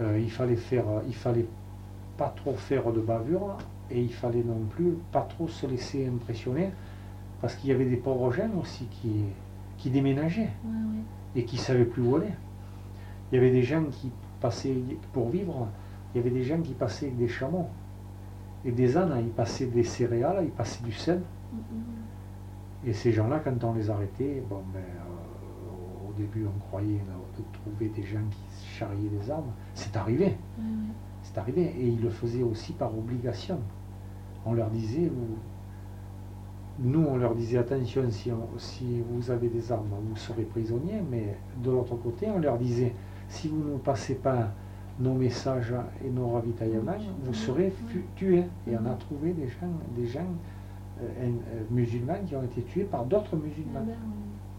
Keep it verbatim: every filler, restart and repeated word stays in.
euh, il fallait faire, il fallait pas trop faire de bavure et il fallait non plus pas trop se laisser impressionner parce qu'il y avait des pauvres jeunes aussi qui, qui déménageaient Ouais, ouais. et qui ne savaient plus où aller. Il y avait des gens qui passaient pour vivre, il y avait des gens qui passaient avec des chameaux et des ânes, ils passaient des céréales, ils passaient du sel. Mm-mm. Et ces gens-là, quand on les arrêtait, bon, ben, euh, au début on croyait euh, de trouver des gens qui charriaient des armes. C'est arrivé, Ouais, ouais. c'est arrivé. Et ils le faisaient aussi par obligation. On leur disait, vous, nous on leur disait attention, si, on, si vous avez des armes, vous serez prisonniers, mais de l'autre côté, on leur disait, si vous ne passez pas nos messages et nos ravitaillements, vous serez fu- tués. Et on a trouvé des gens, des gens euh, euh, musulmans qui ont été tués par d'autres musulmans. Ah ben, ouais.